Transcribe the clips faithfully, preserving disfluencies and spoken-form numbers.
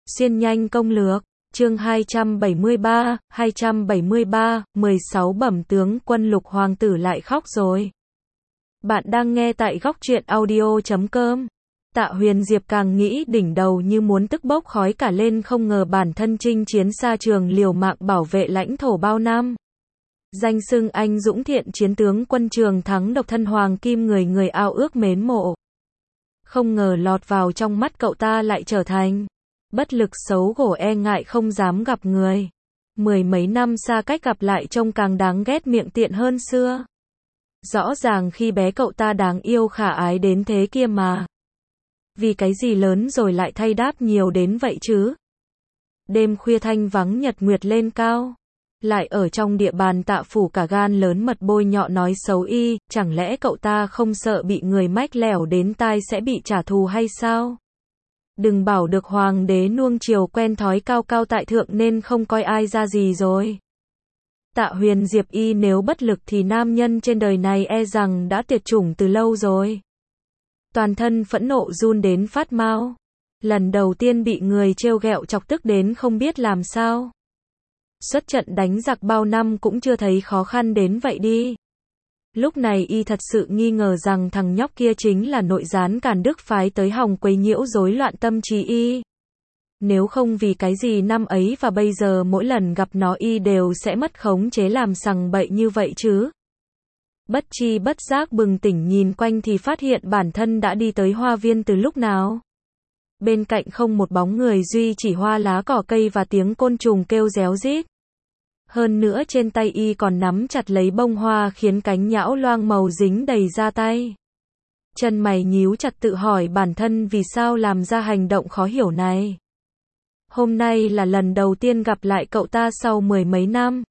Xuyên nhanh công lược, chương hai trăm bảy mươi ba, hai trăm bảy mươi ba, mười sáu bẩm tướng quân Lục hoàng tử lại khóc rồi. Bạn đang nghe tại góc truyện audio chấm com. Tạ Huyền Diệp càng nghĩ đỉnh đầu như muốn tức bốc khói cả lên, không ngờ bản thân chinh chiến xa trường liều mạng bảo vệ lãnh thổ bao năm. Danh xưng anh dũng thiện chiến tướng quân Trường Thắng độc thân hoàng kim người người ao ước mến mộ. Không ngờ lọt vào trong mắt cậu ta lại trở thành bất lực xấu hổ e ngại không dám gặp người. Mười mấy năm xa cách gặp lại trông càng đáng ghét miệng tiện hơn xưa. Rõ ràng khi bé cậu ta đáng yêu khả ái đến thế kia mà. Vì cái gì lớn rồi lại thay đáp nhiều đến vậy chứ? Đêm khuya thanh vắng nhật nguyệt lên cao. Lại ở trong địa bàn Tạ phủ cả gan lớn mật bôi nhọ nói xấu y, chẳng lẽ cậu ta không sợ bị người mách lẻo đến tai sẽ bị trả thù hay sao? Đừng bảo được hoàng đế nuông chiều quen thói cao cao tại thượng nên không coi ai ra gì rồi. Tạ Huyền Diệp y nếu bất lực thì nam nhân trên đời này e rằng đã tuyệt chủng từ lâu rồi. Toàn thân phẫn nộ run đến phát mau. Lần đầu tiên bị người trêu ghẹo chọc tức đến không biết làm sao. Xuất trận đánh giặc bao năm cũng chưa thấy khó khăn đến vậy đi. Lúc này y thật sự nghi ngờ rằng thằng nhóc kia chính là nội gián Càn Đức phái tới hòng quấy nhiễu rối loạn tâm trí y. Nếu không vì cái gì năm ấy và bây giờ mỗi lần gặp nó y đều sẽ mất khống chế làm sằng bậy như vậy chứ. Bất chi bất giác bừng tỉnh nhìn quanh thì phát hiện bản thân đã đi tới hoa viên từ lúc nào. Bên cạnh không một bóng người, duy chỉ hoa lá cỏ cây và tiếng côn trùng kêu réo rít. Hơn nữa trên tay y còn nắm chặt lấy bông hoa khiến cánh nhão loang màu dính đầy da tay. Chân mày nhíu chặt tự hỏi bản thân vì sao làm ra hành động khó hiểu này. Hôm nay là lần đầu tiên gặp lại cậu ta sau mười mấy năm.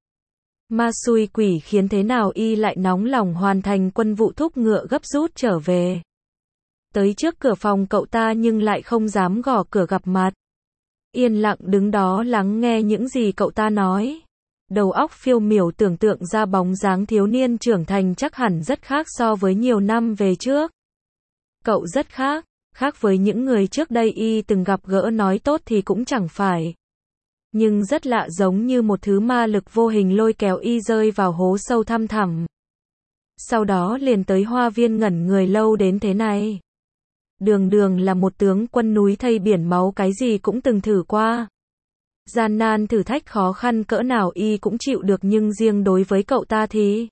Ma xui quỷ khiến thế nào y lại nóng lòng hoàn thành quân vụ thúc ngựa gấp rút trở về. Tới trước cửa phòng cậu ta nhưng lại không dám gõ cửa gặp mặt. Yên lặng đứng đó lắng nghe những gì cậu ta nói. Đầu óc phiêu miểu tưởng tượng ra bóng dáng thiếu niên trưởng thành chắc hẳn rất khác so với nhiều năm về trước. Cậu rất khác, khác với những người trước đây y từng gặp gỡ, nói tốt thì cũng chẳng phải. Nhưng rất lạ, giống như một thứ ma lực vô hình lôi kéo y rơi vào hố sâu thăm thẳm. Sau đó liền tới hoa viên ngẩn người lâu đến thế này. Đường đường là một tướng quân núi thây biển máu cái gì cũng từng thử qua. Gian nan thử thách khó khăn cỡ nào y cũng chịu được, nhưng riêng đối với cậu ta thì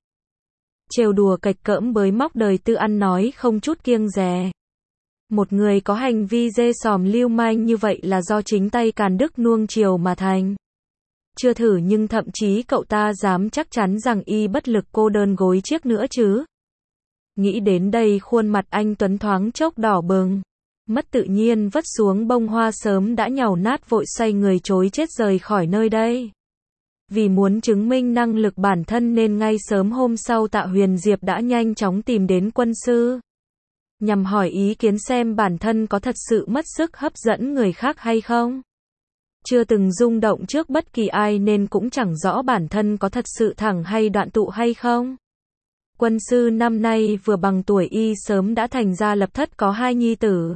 trêu đùa cạch cỡm bới móc đời tư ăn nói không chút kiêng dè. Một người có hành vi dê sòm lưu manh như vậy là do chính tay Càn Đức nuông chiều mà thành. Chưa thử nhưng thậm chí cậu ta dám chắc chắn rằng y bất lực cô đơn gối chiếc nữa chứ. Nghĩ đến đây khuôn mặt anh tuấn thoáng chốc đỏ bừng. Mất tự nhiên vất xuống bông hoa sớm đã nhàu nát, vội xoay người trối chết rời khỏi nơi đây. Vì muốn chứng minh năng lực bản thân nên ngay sớm hôm sau Tạ Huyền Diệp đã nhanh chóng tìm đến quân sư. Nhằm hỏi ý kiến xem bản thân có thật sự mất sức hấp dẫn người khác hay không. Chưa từng rung động trước bất kỳ ai nên cũng chẳng rõ bản thân có thật sự thẳng hay đoạn tụ hay không. Quân sư năm nay vừa bằng tuổi y sớm đã thành gia lập thất, có hai nhi tử.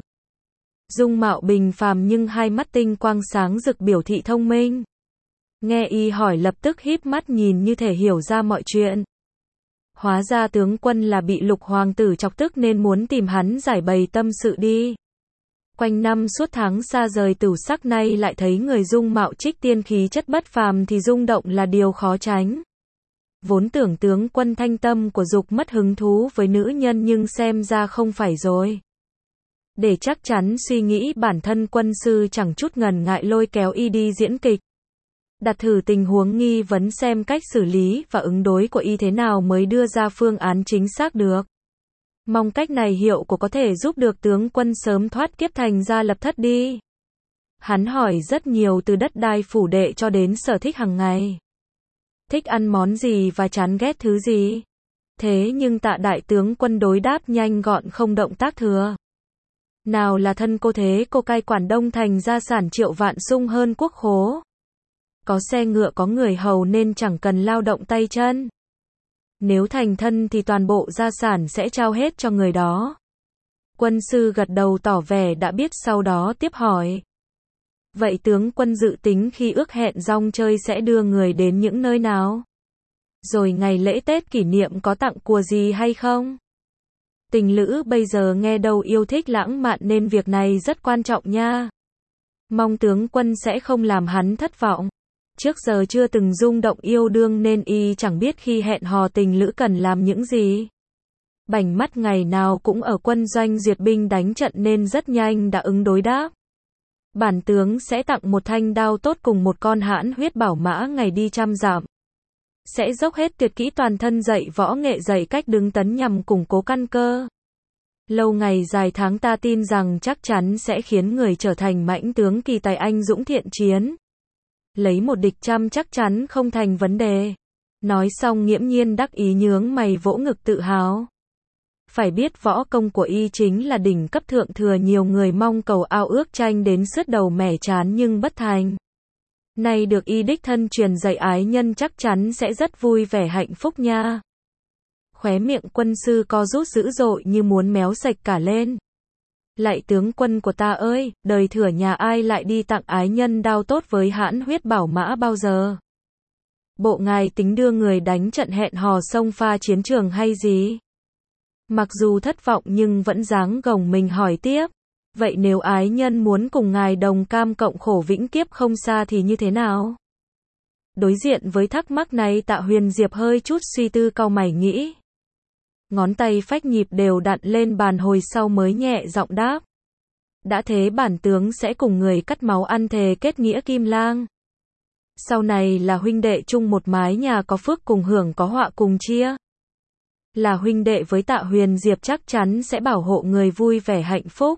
Dung mạo bình phàm nhưng hai mắt tinh quang sáng rực biểu thị thông minh. Nghe y hỏi lập tức híp mắt nhìn như thể hiểu ra mọi chuyện. Hóa ra tướng quân là bị Lục hoàng tử chọc tức nên muốn tìm hắn giải bày tâm sự đi. Quanh năm suốt tháng xa rời tửu sắc, nay lại thấy người dung mạo trích tiên khí chất bất phàm thì rung động là điều khó tránh. Vốn tưởng tướng quân thanh tâm của dục mất hứng thú với nữ nhân nhưng xem ra không phải rồi. Để chắc chắn suy nghĩ bản thân quân sư chẳng chút ngần ngại lôi kéo y đi diễn kịch. Đặt thử tình huống nghi vấn xem cách xử lý và ứng đối của y thế nào mới đưa ra phương án chính xác được. Mong cách này hiệu quả có thể giúp được tướng quân sớm thoát kiếp thành gia lập thất đi. Hắn hỏi rất nhiều, từ đất đai phủ đệ cho đến sở thích hàng ngày. Thích ăn món gì và chán ghét thứ gì. Thế nhưng Tạ đại tướng quân đối đáp nhanh gọn không động tác thừa. Nào là thân cô thế cô cai quản Đông thành gia sản triệu vạn sung hơn quốc khố. Có xe ngựa có người hầu nên chẳng cần lao động tay chân. Nếu thành thân thì toàn bộ gia sản sẽ trao hết cho người đó. Quân sư gật đầu tỏ vẻ đã biết, sau đó tiếp hỏi. Vậy tướng quân dự tính khi ước hẹn rong chơi sẽ đưa người đến những nơi nào? Rồi ngày lễ Tết kỷ niệm có tặng quà gì hay không? Tình lữ bây giờ nghe đâu yêu thích lãng mạn nên việc này rất quan trọng nha. Mong tướng quân sẽ không làm hắn thất vọng. Trước giờ chưa từng rung động yêu đương nên y chẳng biết khi hẹn hò tình lữ cần làm những gì. Bảnh mắt ngày nào cũng ở quân doanh duyệt binh đánh trận nên rất nhanh đã ứng đối đáp. Bản tướng sẽ tặng một thanh đao tốt cùng một con hãn huyết bảo mã ngày đi trăm dặm. Sẽ dốc hết tuyệt kỹ toàn thân dạy võ nghệ dạy cách đứng tấn nhằm củng cố căn cơ. Lâu ngày dài tháng ta tin rằng chắc chắn sẽ khiến người trở thành mãnh tướng kỳ tài anh dũng thiện chiến. Lấy một địch trăm chắc chắn không thành vấn đề. Nói xong nghiễm nhiên đắc ý nhướng mày vỗ ngực tự hào. Phải biết võ công của y chính là đỉnh cấp thượng thừa, nhiều người mong cầu ao ước tranh đến sứt đầu mẻ trán nhưng bất thành. Nay được y đích thân truyền dạy ái nhân chắc chắn sẽ rất vui vẻ hạnh phúc nha. Khóe miệng quân sư co rút dữ dội như muốn méo sạch cả lên. Lạy tướng quân của ta ơi, đời thừa nhà ai lại đi tặng ái nhân đao tốt với hãn huyết bảo mã bao giờ? Bộ ngài tính đưa người đánh trận hẹn hò sông pha chiến trường hay gì? Mặc dù thất vọng nhưng vẫn dáng gồng mình hỏi tiếp. Vậy nếu ái nhân muốn cùng ngài đồng cam cộng khổ vĩnh kiếp không xa thì như thế nào? Đối diện với thắc mắc này Tạ Huyền Diệp hơi chút suy tư cau mày nghĩ. Ngón tay phách nhịp đều đặn lên bàn hồi sau mới nhẹ giọng đáp. Đã thế bản tướng sẽ cùng người cắt máu ăn thề kết nghĩa kim lang. Sau này là huynh đệ chung một mái nhà, có phước cùng hưởng có họa cùng chia. Là huynh đệ với Tạ Huyền Diệp chắc chắn sẽ bảo hộ người vui vẻ hạnh phúc.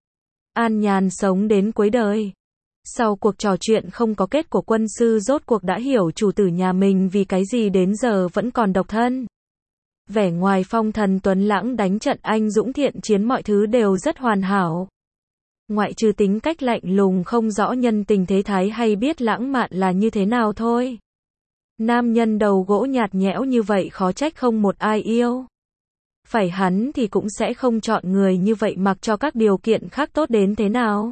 An nhàn sống đến cuối đời. Sau cuộc trò chuyện không có kết của quân sư rốt cuộc đã hiểu chủ tử nhà mình vì cái gì đến giờ vẫn còn độc thân. Vẻ ngoài phong thần tuấn lãng đánh trận anh dũng thiện chiến mọi thứ đều rất hoàn hảo. Ngoại trừ tính cách lạnh lùng không rõ nhân tình thế thái hay biết lãng mạn là như thế nào thôi. Nam nhân đầu gỗ nhạt nhẽo như vậy khó trách không một ai yêu. Phải hắn thì cũng sẽ không chọn người như vậy mặc cho các điều kiện khác tốt đến thế nào.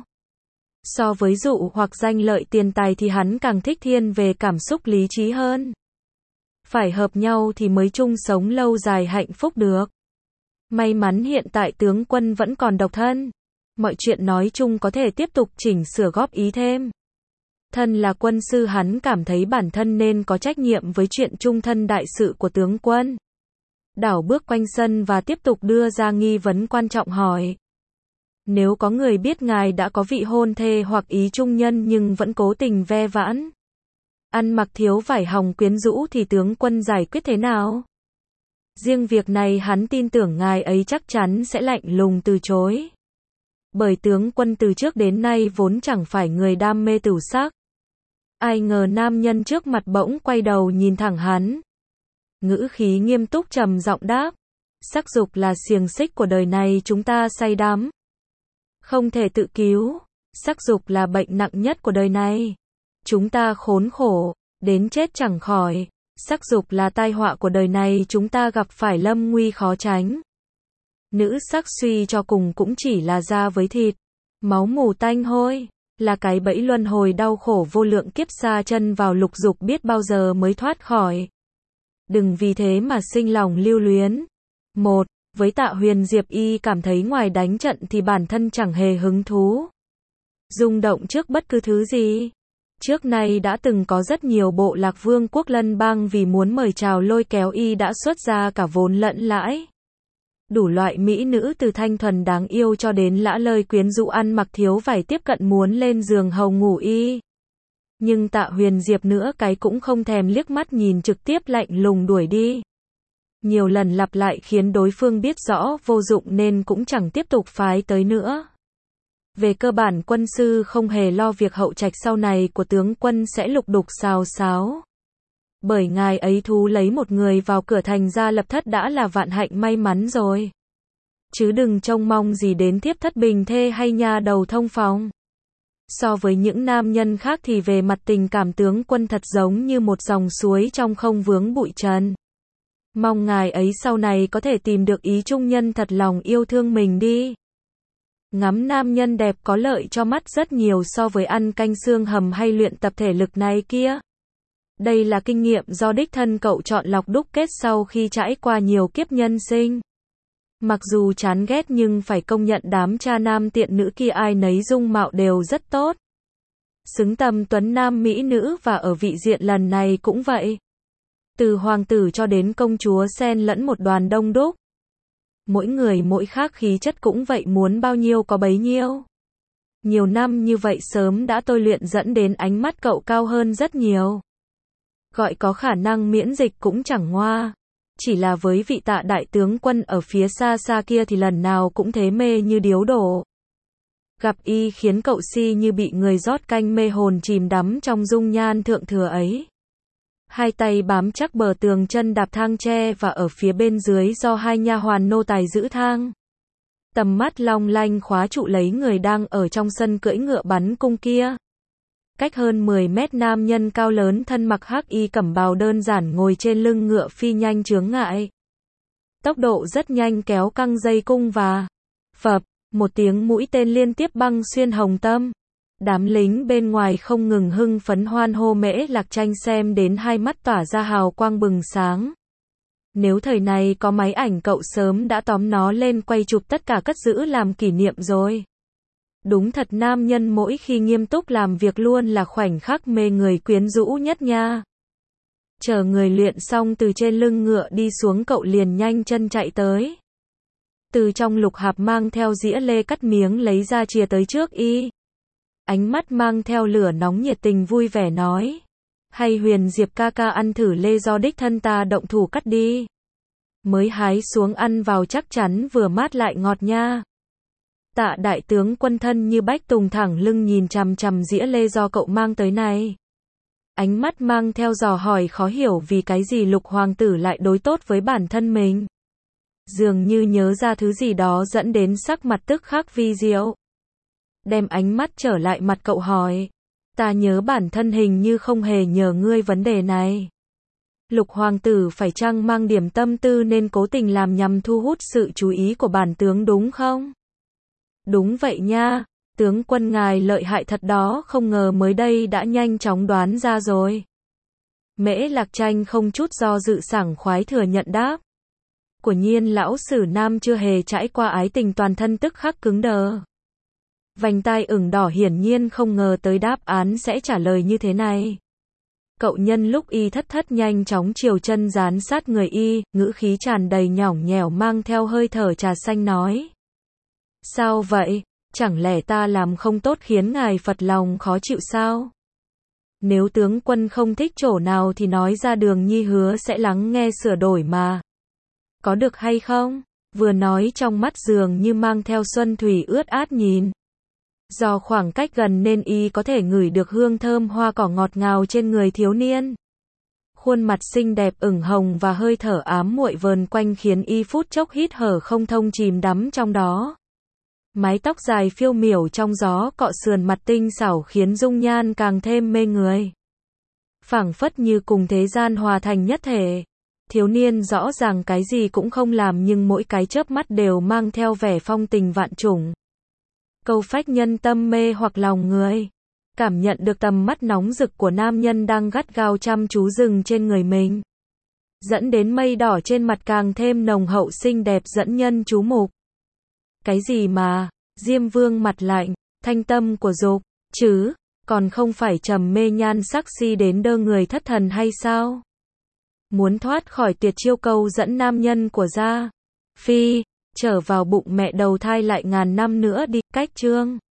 So với dụ hoặc danh lợi tiền tài thì hắn càng thích thiên về cảm xúc lý trí hơn. Phải hợp nhau thì mới chung sống lâu dài hạnh phúc được. May mắn hiện tại tướng quân vẫn còn độc thân. Mọi chuyện nói chung có thể tiếp tục chỉnh sửa góp ý thêm. Thân là quân sư hắn cảm thấy bản thân nên có trách nhiệm với chuyện chung thân đại sự của tướng quân. Đảo bước quanh sân và tiếp tục đưa ra nghi vấn quan trọng hỏi. Nếu có người biết ngài đã có vị hôn thê hoặc ý trung nhân nhưng vẫn cố tình ve vãn, ăn mặc thiếu vải hồng quyến rũ thì tướng quân giải quyết thế nào? Riêng việc này hắn tin tưởng ngài ấy chắc chắn sẽ lạnh lùng từ chối. Bởi tướng quân từ trước đến nay vốn chẳng phải người đam mê tửu sắc. Ai ngờ nam nhân trước mặt bỗng quay đầu nhìn thẳng hắn. Ngữ khí nghiêm túc trầm giọng đáp. Sắc dục là xiềng xích của đời này chúng ta say đắm. Không thể tự cứu. Sắc dục là bệnh nặng nhất của đời này. Chúng ta khốn khổ, đến chết chẳng khỏi. Sắc dục là tai họa của đời này chúng ta gặp phải lâm nguy khó tránh. Nữ sắc suy cho cùng cũng chỉ là da với thịt. Máu mù tanh hôi. Là cái bẫy luân hồi đau khổ vô lượng kiếp sa chân vào lục dục biết bao giờ mới thoát khỏi. Đừng vì thế mà sinh lòng lưu luyến. Một, với Tạ Huyền Diệp y cảm thấy ngoài đánh trận thì bản thân chẳng hề hứng thú. Rung động trước bất cứ thứ gì. Trước nay đã từng có rất nhiều bộ lạc vương quốc lân bang vì muốn mời chào lôi kéo y đã xuất ra cả vốn lẫn lãi. Đủ loại mỹ nữ từ thanh thuần đáng yêu cho đến lã lơi quyến rũ ăn mặc thiếu vải tiếp cận muốn lên giường hầu ngủ y. Nhưng Tạ Huyền Diệp nữa cái cũng không thèm liếc mắt nhìn trực tiếp lạnh lùng đuổi đi. Nhiều lần lặp lại khiến đối phương biết rõ vô dụng nên cũng chẳng tiếp tục phái tới nữa. Về cơ bản quân sư không hề lo việc hậu trạch sau này của tướng quân sẽ lục đục xào xáo. Bởi ngài ấy thú lấy một người vào cửa thành ra lập thất đã là vạn hạnh may mắn rồi. Chứ đừng trông mong gì đến thiếp thất bình thê hay nha đầu thông phòng. So với những nam nhân khác thì về mặt tình cảm tướng quân thật giống như một dòng suối trong không vướng bụi trần. Mong ngài ấy sau này có thể tìm được ý trung nhân thật lòng yêu thương mình đi. Ngắm nam nhân đẹp có lợi cho mắt rất nhiều so với ăn canh xương hầm hay luyện tập thể lực này kia. Đây là kinh nghiệm do đích thân cậu chọn lọc đúc kết sau khi trải qua nhiều kiếp nhân sinh. Mặc dù chán ghét nhưng phải công nhận đám cha nam tiện nữ kia ai nấy dung mạo đều rất tốt. Xứng tầm tuấn nam mỹ nữ và ở vị diện lần này cũng vậy. Từ hoàng tử cho đến công chúa xen lẫn một đoàn đông đúc. Mỗi người mỗi khác khí chất cũng vậy, muốn bao nhiêu có bấy nhiêu. Nhiều năm như vậy sớm đã tôi luyện dẫn đến ánh mắt cậu cao hơn rất nhiều. Gọi có khả năng miễn dịch cũng chẳng ngoa. Chỉ là với vị Tạ đại tướng quân ở phía xa xa kia thì lần nào cũng thế mê như điếu đổ. Gặp y khiến cậu si như bị người rót canh, mê hồn chìm đắm trong dung nhan thượng thừa ấy. Hai tay bám chắc bờ tường, chân đạp thang tre và ở phía bên dưới do hai nha hoàn nô tài giữ thang. Tầm mắt long lanh khóa trụ lấy người đang ở trong sân cưỡi ngựa bắn cung kia. Cách hơn mười mét nam nhân cao lớn thân mặc hắc y cẩm bào đơn giản ngồi trên lưng ngựa phi nhanh chướng ngại. Tốc độ rất nhanh kéo căng dây cung và phập, một tiếng mũi tên liên tiếp băng xuyên hồng tâm. Đám lính bên ngoài không ngừng hưng phấn hoan hô, Mễ Lạc Tranh xem đến hai mắt tỏa ra hào quang bừng sáng. Nếu thời này có máy ảnh cậu sớm đã tóm nó lên quay chụp tất cả cất giữ làm kỷ niệm rồi. Đúng thật, nam nhân mỗi khi nghiêm túc làm việc luôn là khoảnh khắc mê người quyến rũ nhất nha. Chờ người luyện xong từ trên lưng ngựa đi xuống, cậu liền nhanh chân chạy tới. Từ trong lục hạp mang theo dĩa lê cắt miếng lấy ra chìa tới trước y. Ánh mắt mang theo lửa nóng nhiệt tình vui vẻ nói. Hay Huyền Diệp ca ca ăn thử lê do đích thân ta động thủ cắt đi. Mới hái xuống ăn vào chắc chắn vừa mát lại ngọt nha. Tạ đại tướng quân thân như bách tùng thẳng lưng nhìn chằm chằm dĩa lê do cậu mang tới này. Ánh mắt mang theo dò hỏi khó hiểu vì cái gì lục hoàng tử lại đối tốt với bản thân mình. Dường như nhớ ra thứ gì đó dẫn đến sắc mặt tức khắc vi diệu. Đem ánh mắt trở lại mặt cậu hỏi. Ta nhớ bản thân hình như không hề nhờ ngươi vấn đề này. Lục hoàng tử phải chăng mang điểm tâm tư nên cố tình làm nhằm thu hút sự chú ý của bản tướng đúng không? Đúng vậy nha, tướng quân ngài lợi hại thật đó, không ngờ mới đây đã nhanh chóng đoán ra rồi. Mễ Lạc Tranh không chút do dự sảng khoái thừa nhận đáp. Của nhiên lão sử nam chưa hề trải qua ái tình, toàn thân tức khắc cứng đờ. Vành tai ửng đỏ, hiển nhiên không ngờ tới đáp án sẽ trả lời như thế này. Cậu nhân lúc y thất thất nhanh chóng chiều chân dán sát người y, ngữ khí tràn đầy nhõng nhẽo mang theo hơi thở trà xanh nói. Sao vậy? Chẳng lẽ ta làm không tốt khiến ngài phật lòng khó chịu sao? Nếu tướng quân không thích chỗ nào thì nói ra, Đường Nhi hứa sẽ lắng nghe sửa đổi mà. Có được hay không? Vừa nói trong mắt dường như mang theo xuân thủy ướt át nhìn. Do khoảng cách gần nên y có thể ngửi được hương thơm hoa cỏ ngọt ngào trên người thiếu niên. Khuôn mặt xinh đẹp ửng hồng và hơi thở ám muội vờn quanh khiến y phút chốc hít thở không thông, chìm đắm trong đó. Mái tóc dài phiêu miểu trong gió cọ sườn mặt tinh xảo khiến dung nhan càng thêm mê người. Phảng phất như cùng thế gian hòa thành nhất thể. Thiếu niên rõ ràng cái gì cũng không làm nhưng mỗi cái chớp mắt đều mang theo vẻ phong tình vạn trùng. Câu phách nhân tâm, mê hoặc lòng người. Cảm nhận được tầm mắt nóng rực của nam nhân đang gắt gao chăm chú dừng trên người mình. Dẫn đến mây đỏ trên mặt càng thêm nồng hậu xinh đẹp dẫn nhân chú mục. Cái gì mà, Diêm Vương mặt lạnh, thanh tâm của dục, chứ, còn không phải trầm mê nhan sắc si đến đơ người thất thần hay sao? Muốn thoát khỏi tuyệt chiêu câu dẫn nam nhân của Gia Phi, trở vào bụng mẹ đầu thai lại ngàn năm nữa đi, cách chương.